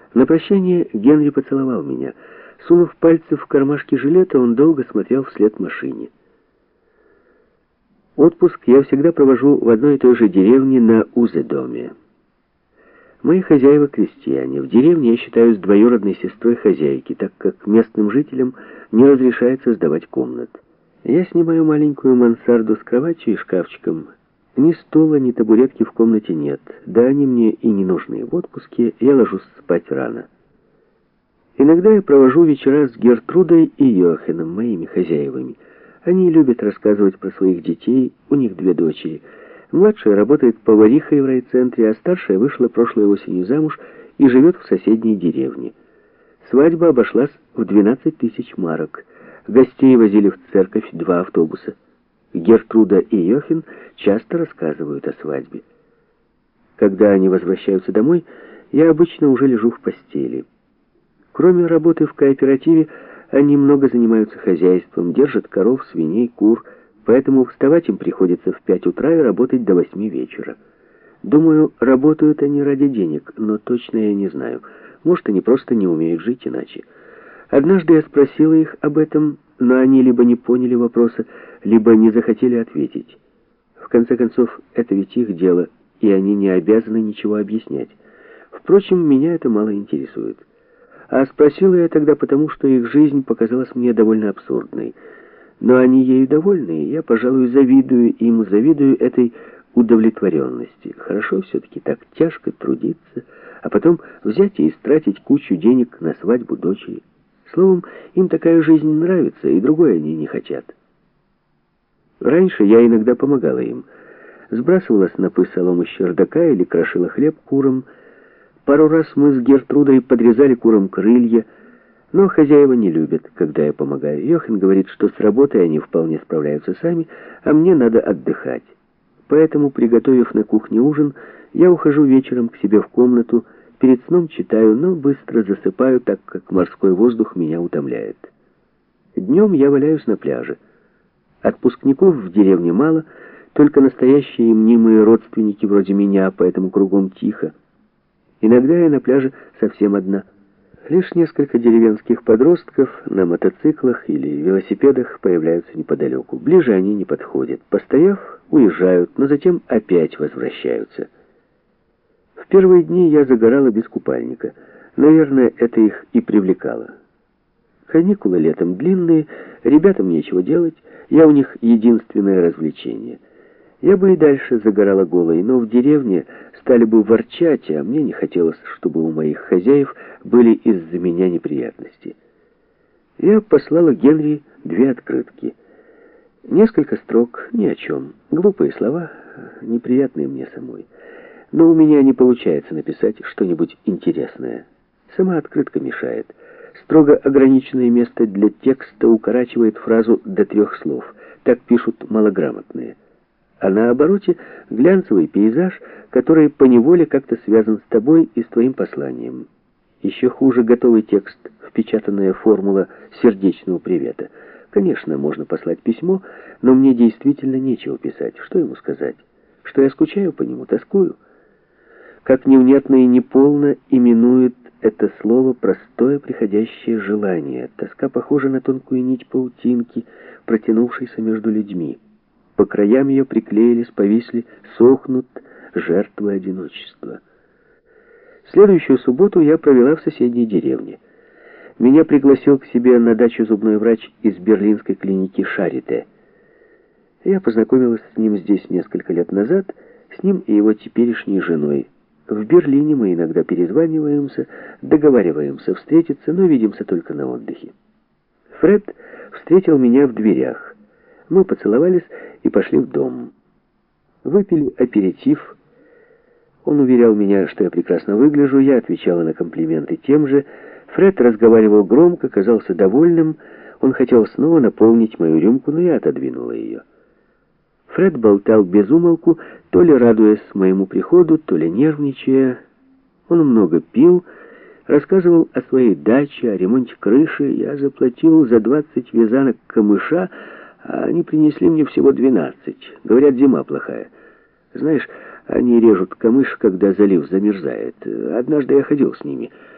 На прощание Генри поцеловал меня. Сунув пальцы в кармашки жилета, он долго смотрел вслед машине. Отпуск я всегда провожу в одной и той же деревне на Узедоме. Мои хозяева крестьяне. В деревне я считаюсь двоюродной сестрой хозяйки, так как местным жителям не разрешается сдавать комнат. Я снимаю маленькую мансарду с кроватью и шкафчиком. Ни стула, ни табуретки в комнате нет. Да они мне и не нужны. В отпуске я ложусь спать рано. Иногда я провожу вечера с Гертрудой и Йоханом, моими хозяевами. Они любят рассказывать про своих детей, у них 2 дочери. Младшая работает поварихой в райцентре, а старшая вышла прошлой осенью замуж и живет в соседней деревне. Свадьба обошлась в 12 тысяч марок. Гостей возили в церковь 2 автобуса. Гертруда и Йохан часто рассказывают о свадьбе. Когда они возвращаются домой, я обычно уже лежу в постели. Кроме работы в кооперативе, они много занимаются хозяйством, держат коров, свиней, кур, поэтому вставать им приходится в 5 утра и работать до 8 вечера. Думаю, работают они ради денег, но точно я не знаю. Может, они просто не умеют жить иначе. Однажды я спросила их об этом, но они либо не поняли вопроса, либо не захотели ответить. В конце концов, это ведь их дело, и они не обязаны ничего объяснять. Впрочем, меня это мало интересует. А спросила я тогда потому, что их жизнь показалась мне довольно абсурдной. Но они ею довольны, и я, пожалуй, завидую им, завидую этой удовлетворенности. Хорошо все-таки так тяжко трудиться, а потом взять и истратить кучу денег на свадьбу дочери. Словом, им такая жизнь нравится, и другой они не хотят. Раньше я иногда помогала им. Сбрасывала снопы соломы с чердака или крошила хлеб курам. Пару раз мы с Гертрудой подрезали курам крылья, но хозяева не любят, когда я помогаю. Йохан говорит, что с работой они вполне справляются сами, а мне надо отдыхать. Поэтому, приготовив на кухне ужин, я ухожу вечером к себе в комнату, перед сном читаю, но быстро засыпаю, так как морской воздух меня утомляет. Днем я валяюсь на пляже. Отпускников в деревне мало, только настоящие и мнимые родственники вроде меня, поэтому кругом тихо. Иногда я на пляже совсем одна. Лишь несколько деревенских подростков на мотоциклах или велосипедах появляются неподалеку. Ближе они не подходят. Постояв, уезжают, но затем опять возвращаются. В первые дни я загорала без купальника. Наверное, это их и привлекало. Каникулы летом длинные, ребятам нечего делать, я у них единственное развлечение. Я бы и дальше загорала голой, но в деревне стали бы ворчать, а мне не хотелось, чтобы у моих хозяев были из-за меня неприятности. Я послала Генри 2 открытки. Несколько строк, ни о чем. Глупые слова, неприятные мне самой. Но у меня не получается написать что-нибудь интересное. Сама открытка мешает. Строго ограниченное место для текста укорачивает фразу до 3 слов. Так пишут малограмотные. А на обороте глянцевый пейзаж, который поневоле как-то связан с тобой и с твоим посланием. Еще хуже готовый текст, впечатанная формула сердечного привета. Конечно, можно послать письмо, но мне действительно нечего писать. Что ему сказать? Что я скучаю по нему, тоскую? Как невнятно и неполно именует это слово простое приходящее желание. Тоска похожа на тонкую нить паутинки, протянувшейся между людьми. По краям ее приклеились, повисли, сохнут жертвы одиночества. Следующую субботу я провела в соседней деревне. Меня пригласил к себе на дачу зубной врач из берлинской клиники Шарите. Я познакомилась с ним здесь несколько лет назад, с ним и его теперешней женой. В Берлине мы иногда перезваниваемся, договариваемся встретиться, но видимся только на отдыхе. Фред встретил меня в дверях. Мы поцеловались и пошли в дом. Выпили аперитив. Он уверял меня, что я прекрасно выгляжу, я отвечала на комплименты тем же. Фред разговаривал громко, казался довольным. Он хотел снова наполнить мою рюмку, но я отодвинула ее. Фред болтал без умолку, то ли радуясь моему приходу, то ли нервничая. Он много пил, рассказывал о своей даче, о ремонте крыши. Я заплатил за 20 вязанок камыша, а они принесли мне всего 12. Говорят, зима плохая. Знаешь, они режут камыш, когда залив замерзает. Однажды я ходил с ними.